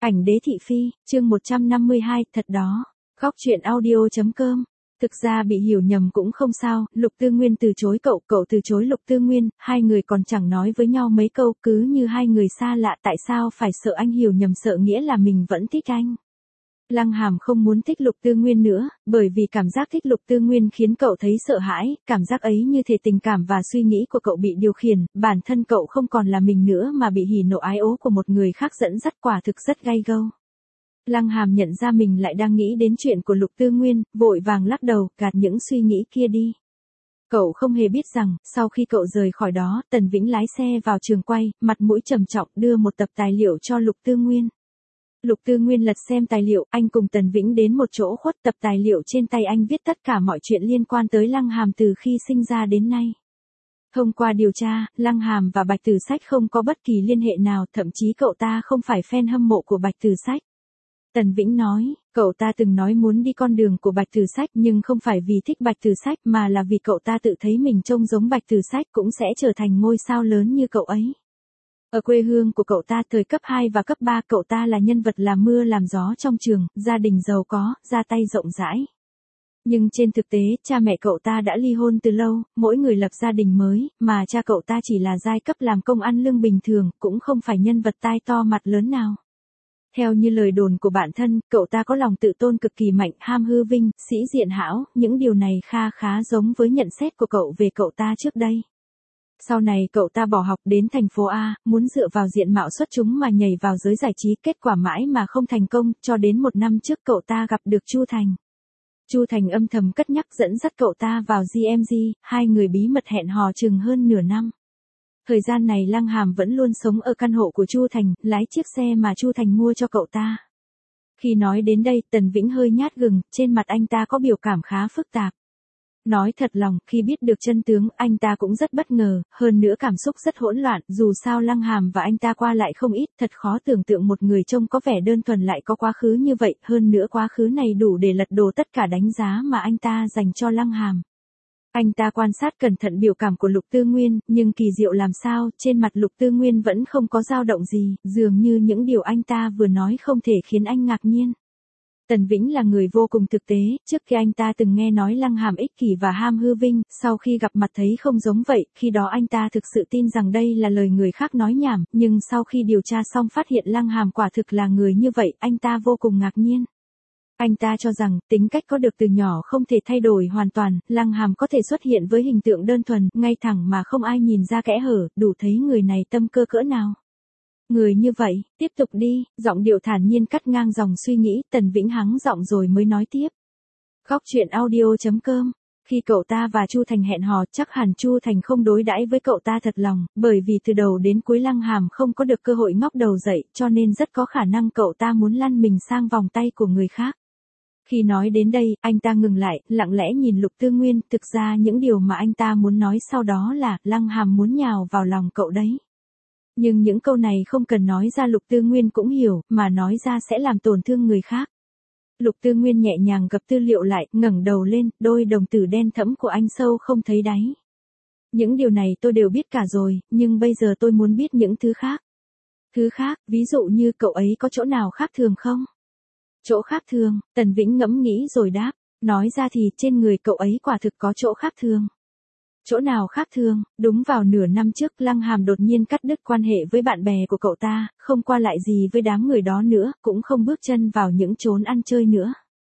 Ảnh đế thị phi, chương 152, thật đó. Góc truyện audio.com. Thực ra bị hiểu nhầm cũng không sao, Lục Tư Nguyên từ chối cậu, cậu từ chối Lục Tư Nguyên, hai người còn chẳng nói với nhau mấy câu, cứ như hai người xa lạ. Tại sao phải sợ anh hiểu nhầm, sợ nghĩa là mình vẫn thích anh. Lăng Hàm không muốn thích Lục Tư Nguyên nữa, bởi vì cảm giác thích Lục Tư Nguyên khiến cậu thấy sợ hãi, cảm giác ấy như thể tình cảm và suy nghĩ của cậu bị điều khiển, bản thân cậu không còn là mình nữa mà bị hỉ nộ ái ố của một người khác dẫn dắt, quả thực rất gay gâu. Lăng Hàm nhận ra mình lại đang nghĩ đến chuyện của Lục Tư Nguyên, vội vàng lắc đầu, gạt những suy nghĩ kia đi. Cậu không hề biết rằng, sau khi cậu rời khỏi đó, Tần Vĩnh lái xe vào trường quay, mặt mũi trầm trọng đưa một tập tài liệu cho Lục Tư Nguyên. Lục Tư Nguyên lật xem tài liệu, anh cùng Tần Vĩnh đến một chỗ khuất, tập tài liệu trên tay anh viết tất cả mọi chuyện liên quan tới Lăng Hàm từ khi sinh ra đến nay. Thông qua điều tra, Lăng Hàm và Bạch Tử Sách không có bất kỳ liên hệ nào, thậm chí cậu ta không phải fan hâm mộ của Bạch Tử Sách. Tần Vĩnh nói, cậu ta từng nói muốn đi con đường của Bạch Tử Sách nhưng không phải vì thích Bạch Tử Sách mà là vì cậu ta tự thấy mình trông giống Bạch Tử Sách cũng sẽ trở thành ngôi sao lớn như cậu ấy. Ở quê hương của cậu ta thời cấp 2 và cấp 3, cậu ta là nhân vật làm mưa làm gió trong trường, gia đình giàu có, ra tay rộng rãi. Nhưng trên thực tế, cha mẹ cậu ta đã ly hôn từ lâu, mỗi người lập gia đình mới, mà cha cậu ta chỉ là giai cấp làm công ăn lương bình thường, cũng không phải nhân vật tai to mặt lớn nào. Theo như lời đồn của bản thân, cậu ta có lòng tự tôn cực kỳ mạnh, ham hư vinh, sĩ diện hão, những điều này khá giống với nhận xét của cậu về cậu ta trước đây. Sau này cậu ta bỏ học đến thành phố A, muốn dựa vào diện mạo xuất chúng mà nhảy vào giới giải trí, kết quả mãi mà không thành công, cho đến một năm trước cậu ta gặp được Chu Thành. Chu Thành âm thầm cất nhắc dẫn dắt cậu ta vào GMG, hai người bí mật hẹn hò chừng hơn nửa năm. Thời gian này Lăng Hàm vẫn luôn sống ở căn hộ của Chu Thành, lái chiếc xe mà Chu Thành mua cho cậu ta. Khi nói đến đây, Tần Vĩnh hơi nhát gừng, trên mặt anh ta có biểu cảm khá phức tạp. Nói thật lòng, khi biết được chân tướng, anh ta cũng rất bất ngờ, hơn nữa cảm xúc rất hỗn loạn, dù sao Lăng Hàm và anh ta qua lại không ít, thật khó tưởng tượng một người trông có vẻ đơn thuần lại có quá khứ như vậy, hơn nữa quá khứ này đủ để lật đổ tất cả đánh giá mà anh ta dành cho Lăng Hàm. Anh ta quan sát cẩn thận biểu cảm của Lục Tư Nguyên, nhưng kỳ diệu làm sao, trên mặt Lục Tư Nguyên vẫn không có dao động gì, dường như những điều anh ta vừa nói không thể khiến anh ngạc nhiên. Tần Vĩnh là người vô cùng thực tế, trước khi anh ta từng nghe nói Lăng Hàm ích kỷ và ham hư vinh, sau khi gặp mặt thấy không giống vậy, khi đó anh ta thực sự tin rằng đây là lời người khác nói nhảm, nhưng sau khi điều tra xong phát hiện Lăng Hàm quả thực là người như vậy, anh ta vô cùng ngạc nhiên. Anh ta cho rằng, tính cách có được từ nhỏ không thể thay đổi hoàn toàn, Lăng Hàm có thể xuất hiện với hình tượng đơn thuần, ngay thẳng mà không ai nhìn ra kẽ hở, đủ thấy người này tâm cơ cỡ nào. Người như vậy, tiếp tục đi, giọng điệu thản nhiên cắt ngang dòng suy nghĩ, Tần Vĩnh hắng giọng rồi mới nói tiếp. Góc truyện audio.com. Khi cậu ta và Chu Thành hẹn hò, chắc hẳn Chu Thành không đối đãi với cậu ta thật lòng, bởi vì từ đầu đến cuối Lăng Hàm không có được cơ hội ngóc đầu dậy, cho nên rất có khả năng cậu ta muốn lăn mình sang vòng tay của người khác. Khi nói đến đây, anh ta ngừng lại, lặng lẽ nhìn Lục Tư Nguyên, thực ra những điều mà anh ta muốn nói sau đó là, Lăng Hàm muốn nhào vào lòng cậu đấy. Nhưng những câu này không cần nói ra Lục Tư Nguyên cũng hiểu, mà nói ra sẽ làm tổn thương người khác. Lục Tư Nguyên nhẹ nhàng gập tư liệu lại, ngẩng đầu lên, đôi đồng tử đen thẫm của anh sâu không thấy đáy. Những điều này tôi đều biết cả rồi, nhưng bây giờ tôi muốn biết những thứ khác. Thứ khác, ví dụ như cậu ấy có chỗ nào khác thường không? Chỗ khác thường, Tần Vĩnh ngẫm nghĩ rồi đáp, nói ra thì trên người cậu ấy quả thực có chỗ khác thường. Chỗ nào khác thường? Đúng vào nửa năm trước, Lăng Hàm đột nhiên cắt đứt quan hệ với bạn bè của cậu ta, không qua lại gì với đám người đó nữa, cũng không bước chân vào những chốn ăn chơi nữa.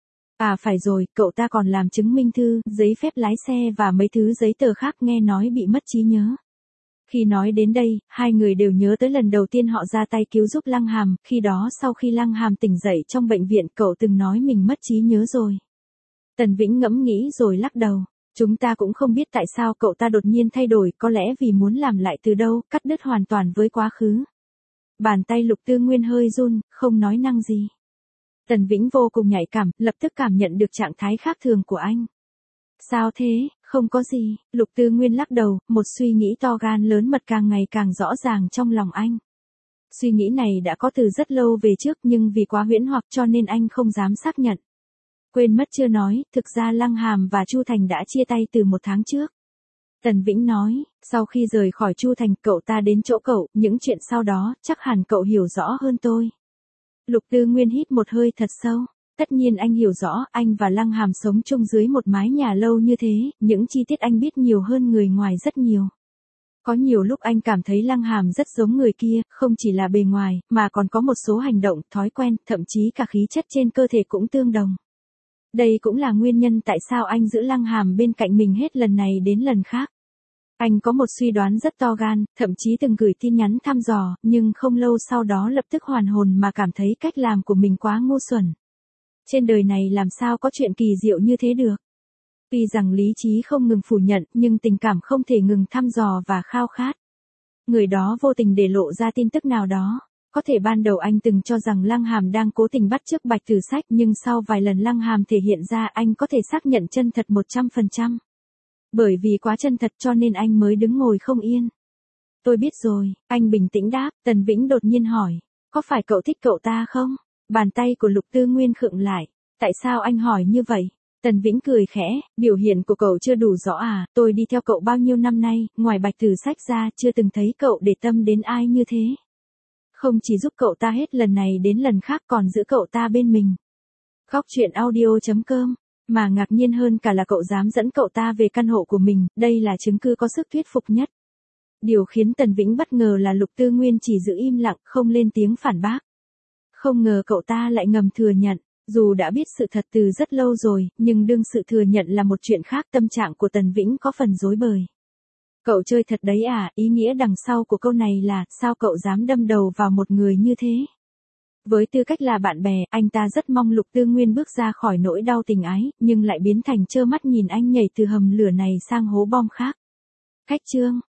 À phải rồi, cậu ta còn làm chứng minh thư, giấy phép lái xe và mấy thứ giấy tờ khác, nghe nói bị mất trí nhớ. Khi nói đến đây, hai người đều nhớ tới lần đầu tiên họ ra tay cứu giúp Lăng Hàm, khi đó sau khi Lăng Hàm tỉnh dậy trong bệnh viện cậu từng nói mình mất trí nhớ rồi. Tần Vĩnh ngẫm nghĩ rồi lắc đầu. Chúng ta cũng không biết tại sao cậu ta đột nhiên thay đổi, có lẽ vì muốn làm lại từ đâu, cắt đứt hoàn toàn với quá khứ. Bàn tay Lục Tư Nguyên hơi run, không nói năng gì. Tần Vĩnh vô cùng nhạy cảm, lập tức cảm nhận được trạng thái khác thường của anh. Sao thế, không có gì, Lục Tư Nguyên lắc đầu, một suy nghĩ to gan lớn mật càng ngày càng rõ ràng trong lòng anh. Suy nghĩ này đã có từ rất lâu về trước nhưng vì quá huyễn hoặc cho nên anh không dám xác nhận. Quên mất chưa nói, thực ra Lăng Hàm và Chu Thành đã chia tay từ 1 tháng trước. Tần Vĩnh nói, sau khi rời khỏi Chu Thành cậu ta đến chỗ cậu, những chuyện sau đó, chắc hẳn cậu hiểu rõ hơn tôi. Lục Tư Nguyên hít một hơi thật sâu. Tất nhiên anh hiểu rõ, anh và Lăng Hàm sống chung dưới một mái nhà lâu như thế, những chi tiết anh biết nhiều hơn người ngoài rất nhiều. Có nhiều lúc anh cảm thấy Lăng Hàm rất giống người kia, không chỉ là bề ngoài, mà còn có một số hành động, thói quen, thậm chí cả khí chất trên cơ thể cũng tương đồng. Đây cũng là nguyên nhân tại sao anh giữ Lăng Hàm bên cạnh mình hết lần này đến lần khác. Anh có một suy đoán rất to gan, thậm chí từng gửi tin nhắn thăm dò, nhưng không lâu sau đó lập tức hoàn hồn mà cảm thấy cách làm của mình quá ngu xuẩn. Trên đời này làm sao có chuyện kỳ diệu như thế được. Tuy rằng lý trí không ngừng phủ nhận, nhưng tình cảm không thể ngừng thăm dò và khao khát. Người đó vô tình để lộ ra tin tức nào đó. Có thể ban đầu anh từng cho rằng Lăng Hàm đang cố tình bắt chước Bạch Tử Sách, nhưng sau vài lần Lăng Hàm thể hiện ra anh có thể xác nhận chân thật 100%. Bởi vì quá chân thật cho nên anh mới đứng ngồi không yên. Tôi biết rồi, anh bình tĩnh đáp. Tần Vĩnh đột nhiên hỏi, có phải cậu thích cậu ta không? Bàn tay của Lục Tư Nguyên khựng lại. Tại sao anh hỏi như vậy? Tần Vĩnh cười khẽ, biểu hiện của cậu chưa đủ rõ à, tôi đi theo cậu bao nhiêu năm nay, ngoài Bạch Tử Sách ra chưa từng thấy cậu để tâm đến ai như thế. Không chỉ giúp cậu ta hết lần này đến lần khác còn giữ cậu ta bên mình. Góc truyện audio.com, mà ngạc nhiên hơn cả là cậu dám dẫn cậu ta về căn hộ của mình, đây là chứng cứ có sức thuyết phục nhất. Điều khiến Tần Vĩnh bất ngờ là Lục Tư Nguyên chỉ giữ im lặng, không lên tiếng phản bác. Không ngờ cậu ta lại ngầm thừa nhận. Dù đã biết sự thật từ rất lâu rồi, nhưng đương sự thừa nhận là một chuyện khác. Tâm trạng của Tần Vĩnh có phần rối bời. Cậu chơi thật đấy à, ý nghĩa đằng sau của câu này là, sao cậu dám đâm đầu vào một người như thế? Với tư cách là bạn bè, anh ta rất mong Lục Tư Nguyên bước ra khỏi nỗi đau tình ái, nhưng lại biến thành trơ mắt nhìn anh nhảy từ hầm lửa này sang hố bom khác. Khách chương.